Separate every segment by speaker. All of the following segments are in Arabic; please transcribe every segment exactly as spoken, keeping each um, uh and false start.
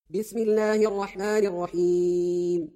Speaker 1: بسم الله الرحمن الرحيم.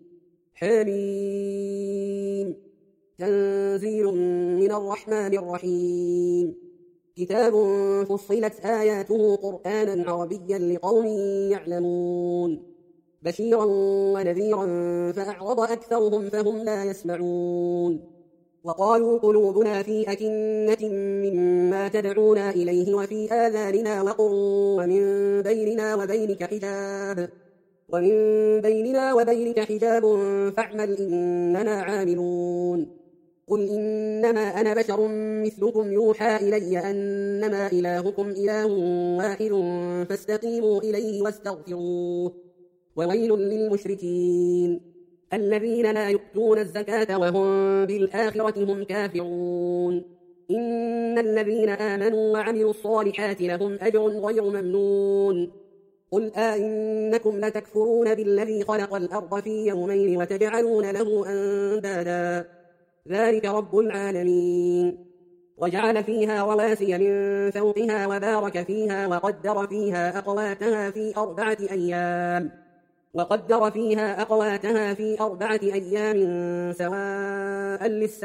Speaker 1: حميم. تنزيل من الرحمن الرحيم. كتاب فصلت آياته قرآنا عربيا لقوم يعلمون بشيرا ونذيرا فأعرض أكثرهم فهم لا يسمعون. وقالوا قلوبنا في أكنة مما تدعونا إليه وفي آذاننا وقر ومن بيننا وبينك حجاب ومن بيننا وبينك حجاب فاعمل إننا عاملون. قل إنما أنا بشر مثلكم يوحى إلي أنما إلهكم إله واحد فاستقيموا إليه واستغفروه. وويل للمشركين الذين لا يؤتون الزكاة وهم بالآخرة هم كافرون. إن الذين آمنوا وعملوا الصالحات لهم أجر غير ممنون. قل أئنكم لتكفرون بالذي خلق الأرض في يومين وتجعلون له أندادا ذلك رب العالمين. وجعل فيها رواسي من فوقها وبارك فيها وقدر فيها أقواتها في أربعة أيام وقدر فيها أقواتها في أربعة أيام سواء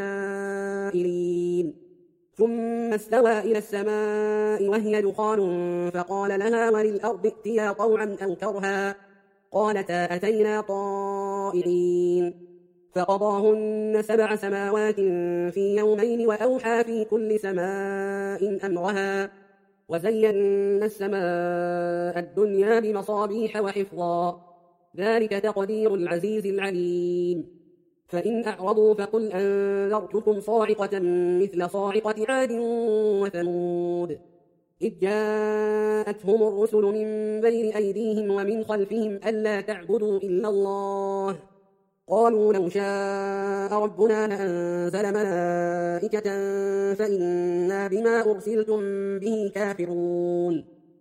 Speaker 1: للسائلين. ثم استوى إلى السماء وهي دخان فقال لها وللأرض ائتيا طوعا أو كرها قالتا أتينا طائعين. فقضاهن سبع سماوات في يومين وأوحى في كل سماء أمرها وزينا السماء الدنيا بمصابيح وحفظا ذلك تقدير العزيز العليم. فإن أعرضوا فقل أنذرتكم صاعقة مثل صاعقة عاد وثمود إذ جاءتهم الرسل من بين أيديهم ومن خلفهم ألا تعبدوا إلا الله قالوا لو شاء ربنا لأنزل ملائكة فإنا بما أرسلتم به كافرون.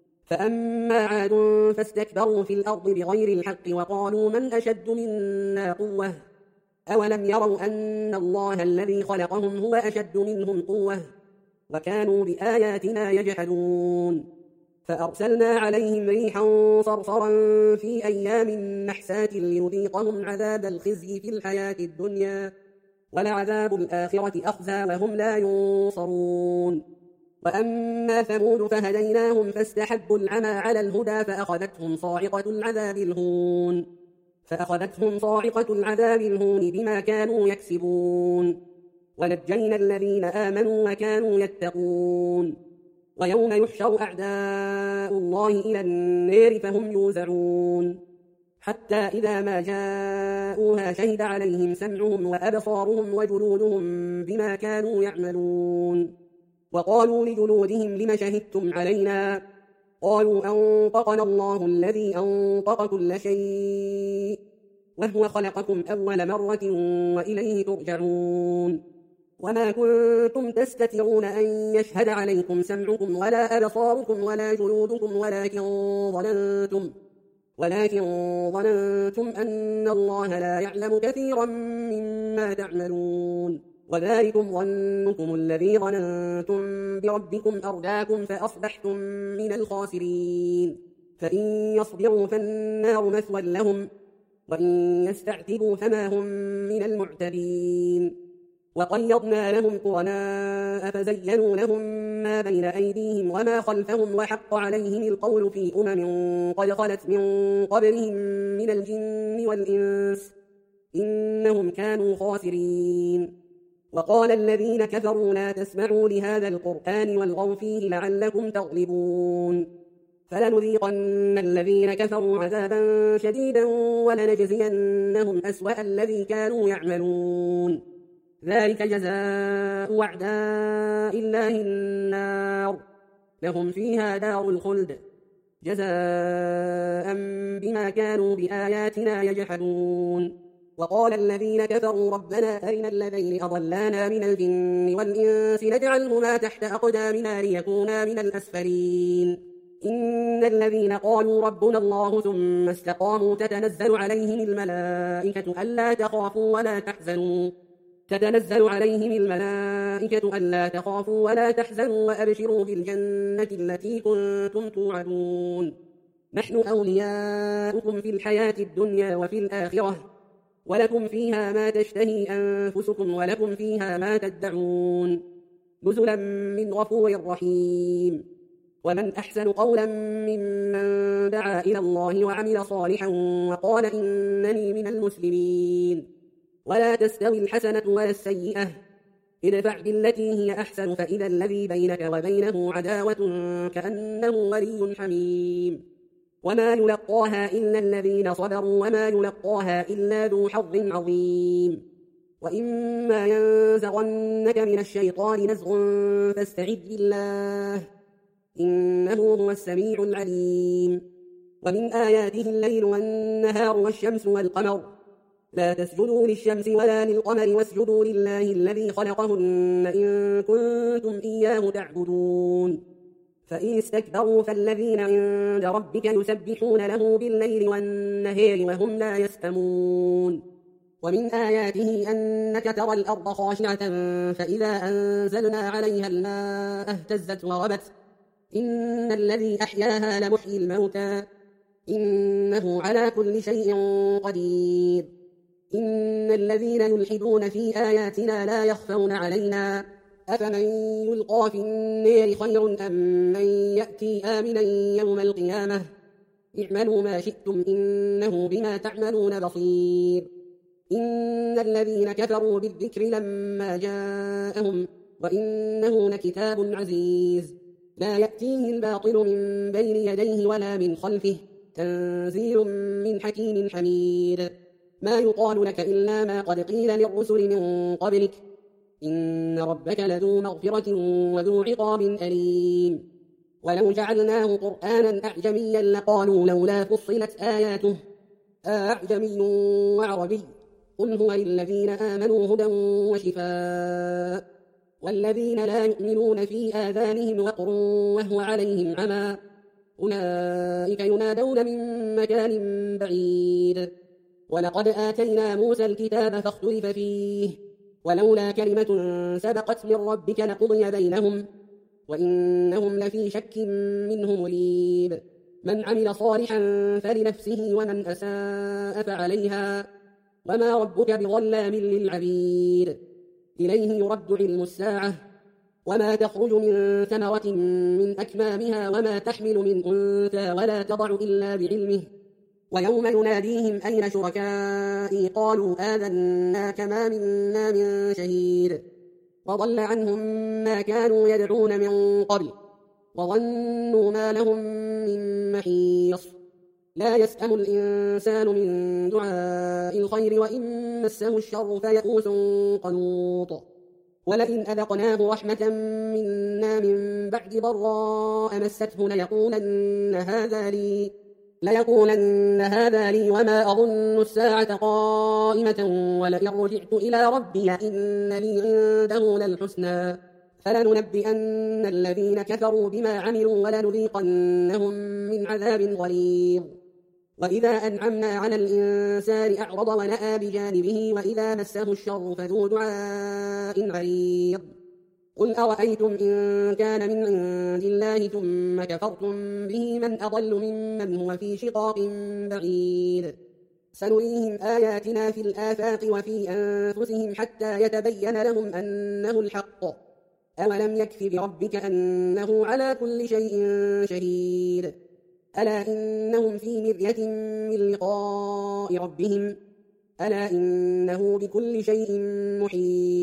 Speaker 1: فأما عاد فاستكبروا في الأرض بغير الحق وقالوا من أشد منا قوة أولم يروا أن الله الذي خلقهم هو أشد منهم قوة وكانوا بآياتنا يجحدون. فأرسلنا عليهم ريحا صرصرا في أيام نحسات ليذيقهم عذاب الخزي في الحياة الدنيا ولعذاب الآخرة أخزى وهم لا ينصرون. وأما ثمود فهديناهم فاستحبوا العمى على الهدى فأخذتهم صاعقة العذاب الهون فأخذتهم صاعقة العذاب الهون بما كانوا يكسبون. ونجينا الذين آمنوا وكانوا يتقون. ويوم يحشر أعداء الله إلى النار فهم يوزعون حتى إذا ما جاءوها شهد عليهم سمعهم وأبصارهم وجلودهم بما كانوا يعملون. وقالوا لجلودهم لم شهدتم علينا قالوا أنطقنا الله الذي أنطق كل شيء وهو خلقكم أول مرة وإليه ترجعون. وما كنتم تستترون أن يشهد عليكم سمعكم ولا أبصاركم ولا جلودكم ولكن ظننتم ولكن ظننتم أن الله لا يعلم كثيرا مما تعملون. وذلكم ظنكم الذي ظننتم بربكم أرداكم فأصبحتم من الخاسرين. فإن يصبروا فالنار مثوى لهم وإن يستعتبوا فما هم من المعتدين. وقيضنا لهم قرناء فزينوا لهم ما بين أيديهم وما خلفهم وحق عليهم القول في أمم قد خلت من قبلهم من الجن والإنس إنهم كانوا خاسرين. وقال الذين كفروا لا تسمعوا لهذا القرآن والغوا فيه لعلكم تغلبون. فلنذيقن الذين كفروا عذابا شديدا ولنجزينهم أسوأ الذي كانوا يعملون. ذلك جزاء أعداء الله النار لهم فيها دار الخلد جزاء بما كانوا بآياتنا يجحدون. وقال الذين كفروا ربنا أرنا الذين أضلانا من الجن والإنس نجعلهما تحت أقدامنا ليكونا من الأسفلين. إن الذين قالوا ربنا الله ثم استقاموا تتنزل عليهم الملائكة ألا تخافوا ولا تحزنوا تتنزل عليهم الملائكة ألا تخافوا ولا تحزنوا وأبشروا بالجنة التي كنتم توعدون نحن أولياؤكم في الحياة الدنيا وفي الآخرة ولكم فيها ما تشتهي أنفسكم ولكم فيها ما تدعون نزلا من غفور رحيم ومن أحسن قولا ممن دعا إلى الله وعمل صالحا وقال إنني من المسلمين ولا تستوي الحسنة ولا السيئة ادفع بالتي هي أحسن فإذا الذي بينك وبينه عداوة كأنه ولي حميم وما يلقاها إلا الذين صبروا وما يلقاها إلا ذو حظ عظيم وإما ينزغنك من الشيطان نزغ فاستعذ بالله إنه هو السميع العليم ومن آياته الليل والنهار والشمس والقمر لا تسجدوا للشمس ولا للقمر واسجدوا لله الذي خلقهن إن كنتم إياه تعبدون فإن استكبروا فالذين عند ربك يسبحون له بالليل والنهار وهم لا يسأمون ومن آياته أنك ترى الأرض خاشعة فإذا أنزلنا عليها الماء اهتزت وربت إن الذي أحياها لمحيي الموتى إنه على كل شيء قدير إن الذين يلحدون في آياتنا لا يخفون علينا أفمن يلقى في النار خير أم من يأتي آمنا يوم القيامة اعملوا ما شئتم إنه بما تعملون بصير إن الذين كفروا بالذكر لما جاءهم وإنه لكتاب عزيز لا يأتيه الباطل من بين يديه ولا من خلفه تنزيل من حكيم حميد ما يقال لك إلا ما قد قيل للرسل من قبلك إن ربك لذو مغفرة وذو عقاب أليم ولو جعلناه قرآنا أعجميا لقالوا لولا فصلت آياته أعجمي وعربي قل هو للذين آمنوا هدى وشفاء والذين لا يؤمنون في آذانهم وقر وهو عليهم عمى أولئك ينادون من مكان بعيد ولقد آتينا موسى الكتاب فاختلف فيه ولولا كلمة سبقت من ربك لقضي بينهم وإنهم لفي شك منه مريب من عمل صالحا فلنفسه ومن أساء فعليها وما ربك بظلام للعبيد إليه يرد علم الساعة وما تخرج من ثمرة من أكمامها وما تحمل من أنثى ولا تضع إلا بعلمه ويوم يناديهم أين شركائي قالوا آذناك ما منا من شهيد وضل عنهم ما كانوا يدعون من قبل وظنوا ما لهم من محيص لا يسأم الإنسان من دعاء الخير وإن مسه الشر فيئوس قنوط ولئن أذقناه رحمة منا من بعد ضراء مسته ليقولن هذا لي ليقولن هذا لي وما أظن الساعة قائمة ولئن رجعت إلى ربي إن لي عنده للحسنى فلننبئن الذين كفروا بما عملوا ولنذيقنهم من عذاب غليظ وإذا أنعمنا على الإنسان أعرض ونأى بجانبه وإذا مسه الشر فذو دعاء عريض قل أرأيتم إن كان من عند الله ثم كفرتم به من أضل ممن هو في شقاق بعيد سنريهم آياتنا في الآفاق وفي أنفسهم حتى يتبين لهم أنه الحق أولم يكف بربك أنه على كل شيء شهيد ألا إنهم في مرية من لقاء ربهم ألا إنه بكل شيء محيط